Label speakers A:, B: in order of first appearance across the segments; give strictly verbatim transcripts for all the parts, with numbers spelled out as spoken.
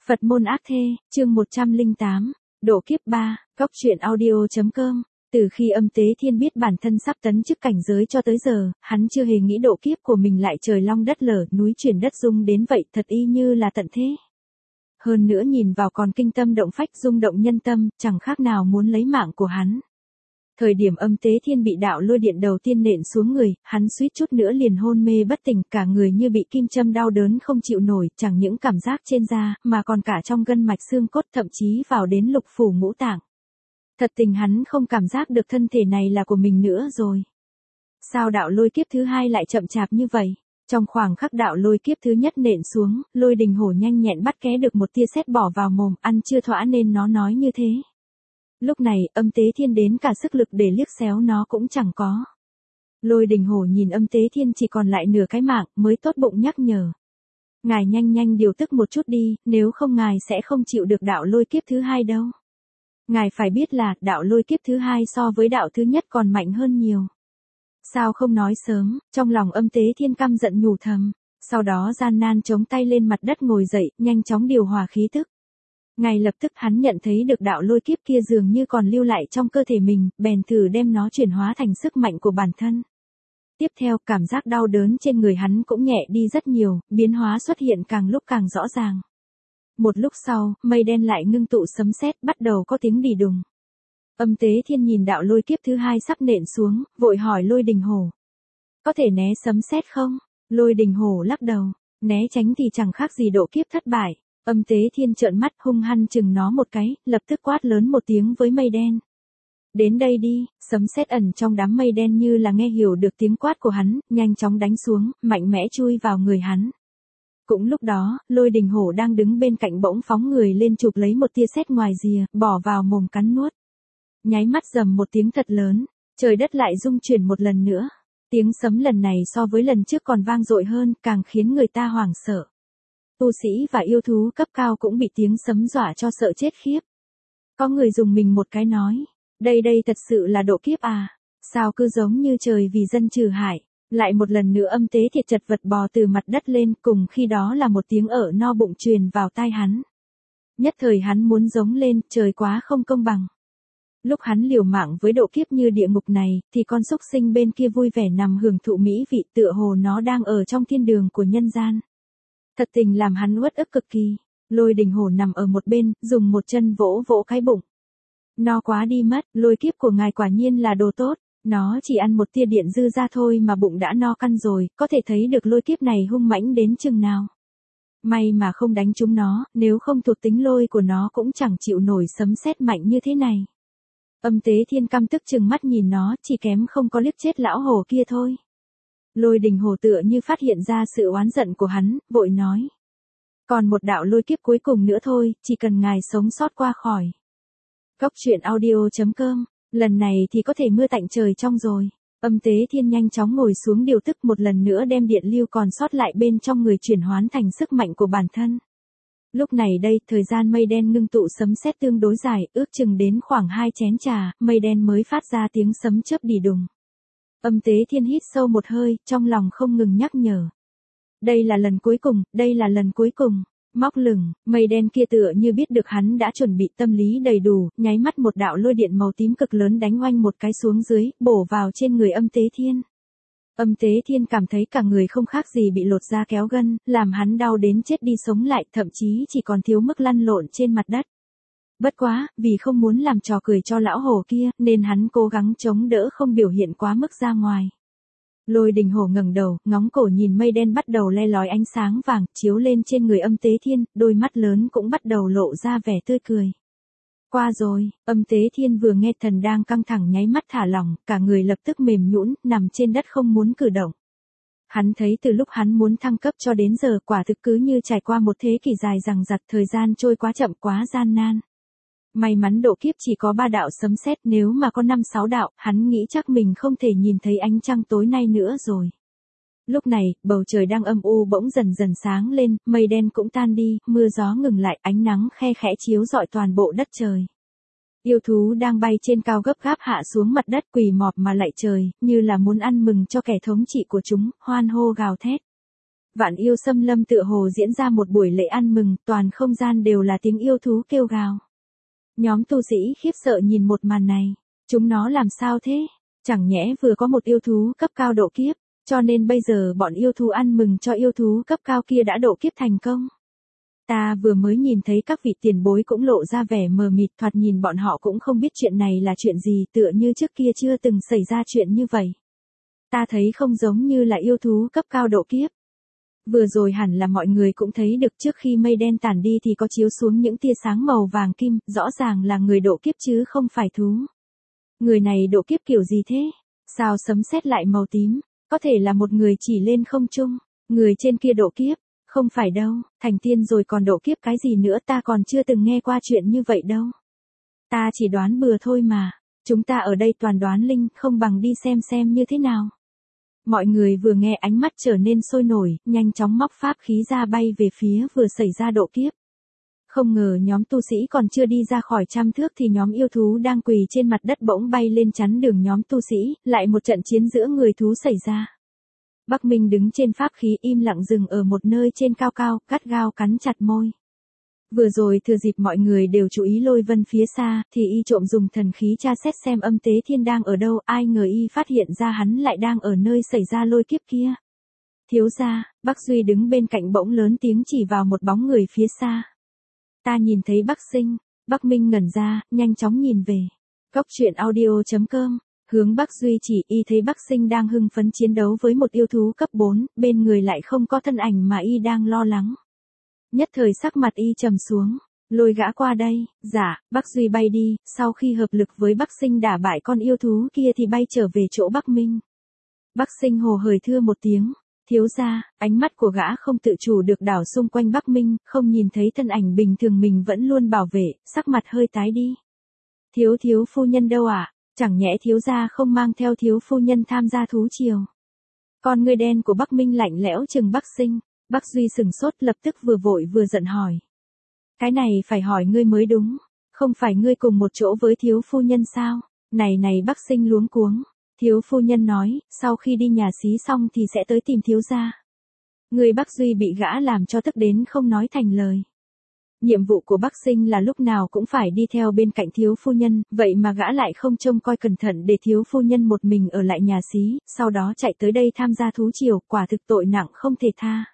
A: Phật môn ác thê, chương một trăm lẻ tám, độ kiếp ba, cóc truyện audio.com. Từ khi Âm Tế Thiên biết bản thân sắp tấn chức cảnh giới cho tới giờ, hắn chưa hề nghĩ độ kiếp của mình lại trời long đất lở, núi chuyển đất rung đến vậy, thật y như là tận thế. Hơn nữa nhìn vào còn kinh tâm động phách, rung động nhân tâm, chẳng khác nào muốn lấy mạng của hắn. Thời điểm Âm Tế Thiên bị đạo lôi điện đầu tiên nện xuống người, hắn suýt chút nữa liền hôn mê bất tỉnh, cả người như bị kim châm đau đớn không chịu nổi, chẳng những cảm giác trên da, mà còn cả trong gân mạch xương cốt, thậm chí vào đến lục phủ ngũ tạng. Thật tình hắn không cảm giác được thân thể này là của mình nữa rồi. Sao đạo lôi kiếp thứ hai lại chậm chạp như vậy? Trong khoảng khắc đạo lôi kiếp thứ nhất nện xuống, Lôi Đình Hổ nhanh nhẹn bắt ké được một tia sét bỏ vào mồm, ăn chưa thỏa nên nó nói như thế. Lúc này, Âm Tế Thiên đến cả sức lực để liếc xéo nó cũng chẳng có. Lôi Đình Hổ nhìn Âm Tế Thiên chỉ còn lại nửa cái mạng, mới tốt bụng nhắc nhở. Ngài nhanh nhanh điều tức một chút đi, nếu không ngài sẽ không chịu được đạo lôi kiếp thứ hai đâu. Ngài phải biết là, đạo lôi kiếp thứ hai so với đạo thứ nhất còn mạnh hơn nhiều. Sao không nói sớm, trong lòng Âm Tế Thiên căm giận nhủ thầm, sau đó gian nan chống tay lên mặt đất ngồi dậy, nhanh chóng điều hòa khí tức. Ngay lập tức hắn nhận thấy được đạo lôi kiếp kia dường như còn lưu lại trong cơ thể mình, bèn thử đem nó chuyển hóa thành sức mạnh của bản thân. Tiếp theo, cảm giác đau đớn trên người hắn cũng nhẹ đi rất nhiều, biến hóa xuất hiện càng lúc càng rõ ràng. Một lúc sau, mây đen lại ngưng tụ sấm sét, bắt đầu có tiếng đì đùng. Âm Tế Thiên nhìn đạo lôi kiếp thứ hai sắp nện xuống, vội hỏi Lôi Đình Hổ. Có thể né sấm sét không? Lôi Đình Hổ lắc đầu, né tránh thì chẳng khác gì độ kiếp thất bại. Âm Tế Thiên trợn mắt hung hăng chừng nó một cái, lập tức quát lớn một tiếng với mây đen. Đến đây đi, sấm sét ẩn trong đám mây đen như là nghe hiểu được tiếng quát của hắn, nhanh chóng đánh xuống, mạnh mẽ chui vào người hắn. Cũng lúc đó, Lôi Đình Hổ đang đứng bên cạnh bỗng phóng người lên chụp lấy một tia sét ngoài rìa, bỏ vào mồm cắn nuốt. Nháy mắt rầm một tiếng thật lớn, trời đất lại rung chuyển một lần nữa. Tiếng sấm lần này so với lần trước còn vang dội hơn, càng khiến người ta hoảng sợ. Tu sĩ và yêu thú cấp cao cũng bị tiếng sấm dọa cho sợ chết khiếp. Có người dùng mình một cái nói, đây đây thật sự là độ kiếp à, sao cứ giống như trời vì dân trừ hại. Lại một lần nữa Âm Tế Thiệt chật vật bò từ mặt đất lên, cùng khi đó là một tiếng ở no bụng truyền vào tai hắn. Nhất thời hắn muốn giống lên, trời quá không công bằng. Lúc hắn liều mạng với độ kiếp như địa ngục này, thì con súc sinh bên kia vui vẻ nằm hưởng thụ mỹ vị, tựa hồ nó đang ở trong thiên đường của nhân gian. Thật tình làm hắn uất ức cực kỳ. Lôi Đình Hổ nằm ở một bên, dùng một chân vỗ vỗ cái bụng. No quá đi mất, lôi kiếp của ngài quả nhiên là đồ tốt. Nó chỉ ăn một tia điện dư ra thôi mà bụng đã no căn rồi, có thể thấy được lôi kiếp này hung mãnh đến chừng nào. May mà không đánh trúng nó, nếu không thuộc tính lôi của nó cũng chẳng chịu nổi sấm sét mạnh như thế này. Âm Tế Thiên căm tức chừng mắt nhìn nó, chỉ kém không có liếc chết lão hổ kia thôi. Lôi Đình Hổ tựa như phát hiện ra sự oán giận của hắn, vội nói. Còn một đạo lôi kiếp cuối cùng nữa thôi, chỉ cần ngài sống sót qua khỏi. Cóc truyện audio.com, lần này thì có thể mưa tạnh trời trong rồi. Âm Tế Thiên nhanh chóng ngồi xuống điều tức, một lần nữa đem điện lưu còn sót lại bên trong người chuyển hoán thành sức mạnh của bản thân. Lúc này đây, thời gian mây đen ngưng tụ sấm sét tương đối dài, ước chừng đến khoảng hai chén trà, mây đen mới phát ra tiếng sấm chớp đì đùng. Âm Tế Thiên hít sâu một hơi, trong lòng không ngừng nhắc nhở. Đây là lần cuối cùng, đây là lần cuối cùng. Móc lửng, mây đen kia tựa như biết được hắn đã chuẩn bị tâm lý đầy đủ, nháy mắt một đạo lôi điện màu tím cực lớn đánh oanh một cái xuống dưới, bổ vào trên người Âm Tế Thiên. Âm Tế Thiên cảm thấy cả người không khác gì bị lột da kéo gân, làm hắn đau đến chết đi sống lại, thậm chí chỉ còn thiếu mức lăn lộn trên mặt đất. Bất quá, vì không muốn làm trò cười cho lão hổ kia, nên hắn cố gắng chống đỡ không biểu hiện quá mức ra ngoài. Lôi Đình Hổ ngẩng đầu, ngóng cổ nhìn mây đen bắt đầu le lói ánh sáng vàng, chiếu lên trên người Âm Tế Thiên, đôi mắt lớn cũng bắt đầu lộ ra vẻ tươi cười. Qua rồi, Âm Tế Thiên vừa nghe thần đang căng thẳng nháy mắt thả lỏng, cả người lập tức mềm nhũn, nằm trên đất không muốn cử động. Hắn thấy từ lúc hắn muốn thăng cấp cho đến giờ, quả thực cứ như trải qua một thế kỷ dài dằng dặc, thời gian trôi quá chậm, quá gian nan. May mắn độ kiếp chỉ có ba đạo sấm sét, nếu mà có năm sáu đạo, hắn nghĩ chắc mình không thể nhìn thấy ánh trăng tối nay nữa rồi. Lúc này, bầu trời đang âm u bỗng dần dần sáng lên, mây đen cũng tan đi, mưa gió ngừng lại, ánh nắng khe khẽ chiếu rọi toàn bộ đất trời. Yêu thú đang bay trên cao gấp gáp hạ xuống mặt đất, quỳ mọp mà lạy trời, như là muốn ăn mừng cho kẻ thống trị của chúng, hoan hô gào thét. Vạn Yêu Xâm Lâm tựa hồ diễn ra một buổi lễ ăn mừng, toàn không gian đều là tiếng yêu thú kêu gào. Nhóm tu sĩ khiếp sợ nhìn một màn này. Chúng nó làm sao thế? Chẳng nhẽ vừa có một yêu thú cấp cao độ kiếp, cho nên bây giờ bọn yêu thú ăn mừng cho yêu thú cấp cao kia đã độ kiếp thành công. Ta vừa mới nhìn thấy các vị tiền bối cũng lộ ra vẻ mờ mịt, thoạt nhìn bọn họ cũng không biết chuyện này là chuyện gì, tựa như trước kia chưa từng xảy ra chuyện như vậy. Ta thấy không giống như là yêu thú cấp cao độ kiếp. Vừa rồi hẳn là mọi người cũng thấy được, trước khi mây đen tản đi thì có chiếu xuống những tia sáng màu vàng kim, rõ ràng là người độ kiếp chứ không phải thú. Người này độ kiếp kiểu gì thế? Sao sấm sét lại màu tím? Có thể là một người chỉ lên không trung. Người trên kia độ kiếp. Không phải đâu, thành tiên rồi còn độ kiếp cái gì nữa, ta còn chưa từng nghe qua chuyện như vậy đâu. Ta chỉ đoán bừa thôi mà. Chúng ta ở đây toàn đoán linh, không bằng đi xem xem như thế nào. Mọi người vừa nghe ánh mắt trở nên sôi nổi, nhanh chóng móc pháp khí ra bay về phía vừa xảy ra độ kiếp. Không ngờ nhóm tu sĩ còn chưa đi ra khỏi trăm thước thì nhóm yêu thú đang quỳ trên mặt đất bỗng bay lên chắn đường nhóm tu sĩ, lại một trận chiến giữa người thú xảy ra. Bắc Minh đứng trên pháp khí im lặng dừng ở một nơi trên cao cao, gắt gao cắn chặt môi. Vừa rồi thừa dịp mọi người đều chú ý Lôi Vân phía xa, thì y trộm dùng thần khí tra xét xem Âm Tế Thiên đang ở đâu, ai ngờ y phát hiện ra hắn lại đang ở nơi xảy ra lôi kiếp kia. Thiếu gia, Bắc Duy đứng bên cạnh bỗng lớn tiếng chỉ vào một bóng người phía xa. Ta nhìn thấy Bắc Sinh. Bắc Minh ngẩn ra, nhanh chóng nhìn về. Cốc truyện audio chấm com, hướng Bắc Duy chỉ, y thấy Bắc Sinh đang hưng phấn chiến đấu với một yêu thú cấp bốn, bên người lại không có thân ảnh mà y đang lo lắng. Nhất thời sắc mặt y trầm xuống, lôi gã qua đây. Dạ. Bắc Duy bay đi, sau khi hợp lực với Bắc Sinh đả bại con yêu thú kia thì bay trở về chỗ Bắc Minh. Bắc Sinh hồ hởi thưa một tiếng. Thiếu gia, ánh mắt của gã không tự chủ được đảo xung quanh Bắc Minh, không nhìn thấy thân ảnh bình thường mình vẫn luôn bảo vệ, sắc mặt hơi tái đi. Thiếu thiếu phu nhân đâu ạ? À? Chẳng nhẽ thiếu gia không mang theo thiếu phu nhân tham gia thú triều? Con ngươi đen của Bắc Minh lạnh lẽo chừng Bắc Sinh. Bắc Duy sừng sốt, lập tức vừa vội vừa giận hỏi. Cái này phải hỏi ngươi mới đúng, không phải ngươi cùng một chỗ với thiếu phu nhân sao? Này này, Bắc Sinh luống cuống. Thiếu phu nhân nói, sau khi đi nhà xí xong thì sẽ tới tìm thiếu gia. Người Bắc Duy bị gã làm cho tức đến không nói thành lời. Nhiệm vụ của Bắc Sinh là lúc nào cũng phải đi theo bên cạnh thiếu phu nhân, vậy mà gã lại không trông coi cẩn thận để thiếu phu nhân một mình ở lại nhà xí, sau đó chạy tới đây tham gia thú triều, quả thực tội nặng không thể tha.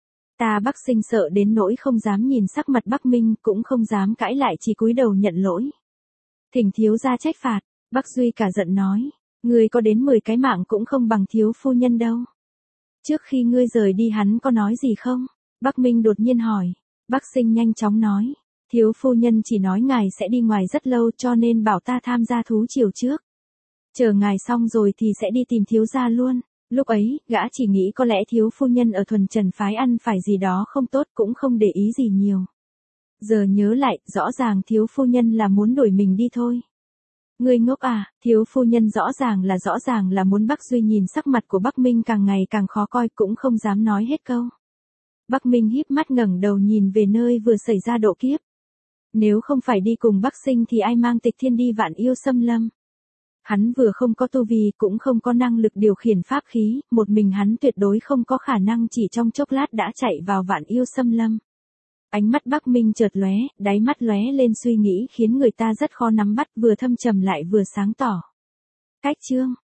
A: Ta Bắc Sinh sợ đến nỗi không dám nhìn sắc mặt Bắc Minh, cũng không dám cãi lại, chỉ cúi đầu nhận lỗi. Thỉnh thiếu gia trách phạt. Bắc Duy cả giận nói. Ngươi có đến mười cái mạng cũng không bằng thiếu phu nhân đâu. Trước khi ngươi rời đi hắn có nói gì không? Bắc Minh đột nhiên hỏi. Bắc Sinh nhanh chóng nói. Thiếu phu nhân chỉ nói ngài sẽ đi ngoài rất lâu cho nên bảo ta tham gia thú triều trước. Chờ ngài xong rồi thì sẽ đi tìm thiếu gia luôn. Lúc ấy, gã chỉ nghĩ có lẽ thiếu phu nhân ở thuần trần phái ăn phải gì đó không tốt, cũng không để ý gì nhiều. Giờ nhớ lại, rõ ràng thiếu phu nhân là muốn đuổi mình đi thôi. Ngươi ngốc à, thiếu phu nhân rõ ràng là rõ ràng là muốn. Bắc Duy nhìn sắc mặt của Bắc Minh càng ngày càng khó coi, cũng không dám nói hết câu. Bắc Minh híp mắt ngẩng đầu nhìn về nơi vừa xảy ra độ kiếp. Nếu không phải đi cùng Bắc Sinh thì ai mang Tịch Thiên đi Vạn Yêu Xâm Lâm? Hắn vừa không có tu vi, cũng không có năng lực điều khiển pháp khí, một mình hắn tuyệt đối không có khả năng chỉ trong chốc lát đã chạy vào Vạn Yêu Xâm Lâm. Ánh mắt Bắc Minh chợt lóe, đáy mắt lóe lên suy nghĩ khiến người ta rất khó nắm bắt, vừa thâm trầm lại vừa sáng tỏ. Cách chương